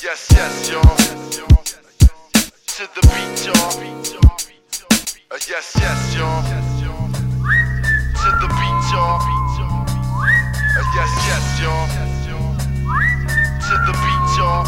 Yes, yes, y'all. To the beat, y'all. Yes, yes, y'all. To the beat, y'all. Yes, yes, y'all. To the beat, y'all.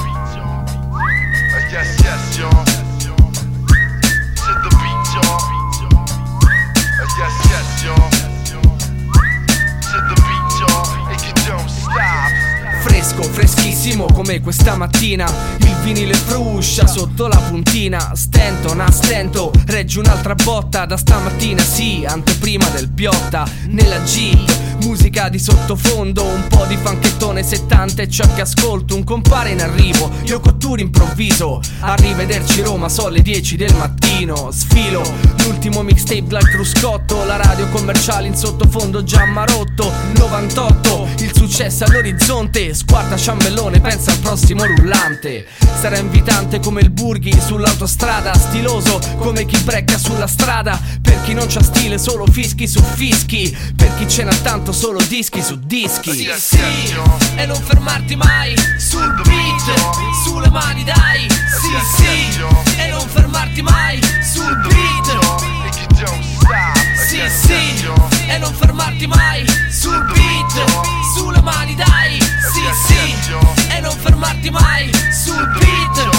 Yes, yes, y'all. To the beat, y'all. Yes, yes, y'all. To the beat, y'all. And you don't stop. Fresco, freschissimo come questa mattina. Il vinile fruscia sotto la puntina. Stento, a stento, reggi un'altra botta. Da stamattina sì, anteprima del Piotta. Nella Jeep, musica di sottofondo. Un po' di funkettone 70 e ciò che ascolto. Un compare in arrivo, io con tour improvviso. Arrivederci Roma, sono le 10 del mattino. Sfilo, l'ultimo mixtape dal cruscotto. La radio commerciale in sottofondo già marotto. 98, il successo all'orizzonte. Squarta ciambellone, pensa al prossimo rullante. Sarà invitante come il Burghi sull'autostrada. Stiloso come chi brecca sulla strada. Per chi non c'ha stile solo fischi su fischi. Per chi ce n'ha tanto solo dischi su dischi. Sì, sì, e non fermarti mai sul beat. Sulle mani dai. Sì, sì, e non fermarti mai sul beat. Sì, sì, e non fermarti mai sul beat. Sulle mani dai. Sì, sì, e non fermarti mai sul beat.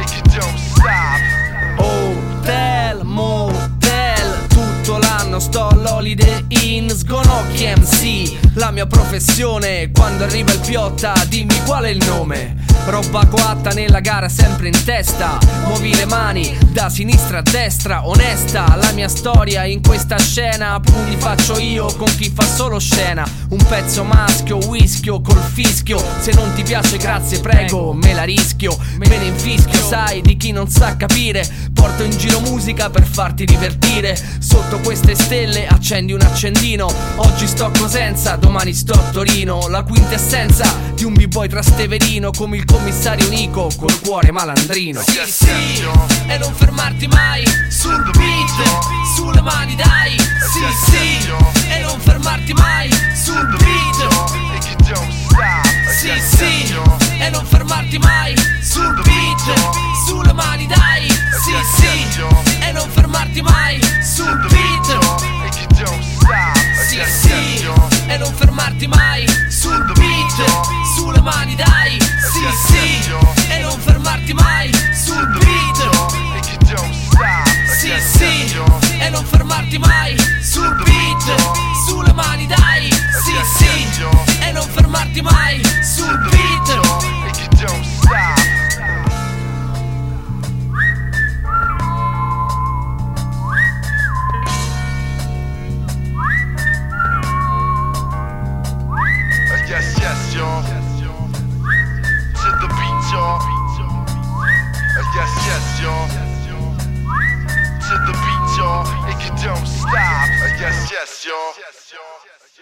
Hotel, motel, tutto l'anno sto all'Holiday Inn. Sgonocchi MC, la mia professione. Quando arriva il Piotta dimmi qual è il nome. Roba coatta nella gara sempre in testa. Muovi le mani da sinistra a destra. Onesta la mia storia in questa scena. Pugni faccio io con chi fa solo scena. Un pezzo maschio, whiskio col fischio. Se non ti piace grazie prego, me la rischio. Me ne infischio sai di chi non sa capire. Porto in giro musica per farti divertire. Sotto queste stelle accendi un accendino. Oggi sto a Cosenza, domani sto a Torino. La quintessenza di un b-boy trasteverino. Come il commissario Nico col cuore malandrino. Sì, sì, e non fermarti mai sul beat. Sulle mani dai. Sì, sì, e non fermarti mai sul beat. Sì, sì, e non fermarti mai sul beat. Sulle mani dai. Sì, sì, e non fermarti mai sul beat. Sì, sì, e non fermarti mai sul beat. Sulle mani dai. Sì, sì, e non fermarti mai sul beat. Sì, sì, e non fermarti mai sul beat. Sulle mani dai. Sì, sì, e non fermarti mai sul beat. Yes, yes, y'all. To the beat, y'all. Yes, yes, y'all. To the beat, y'all. And you don't stop. Yes, yes, y'all.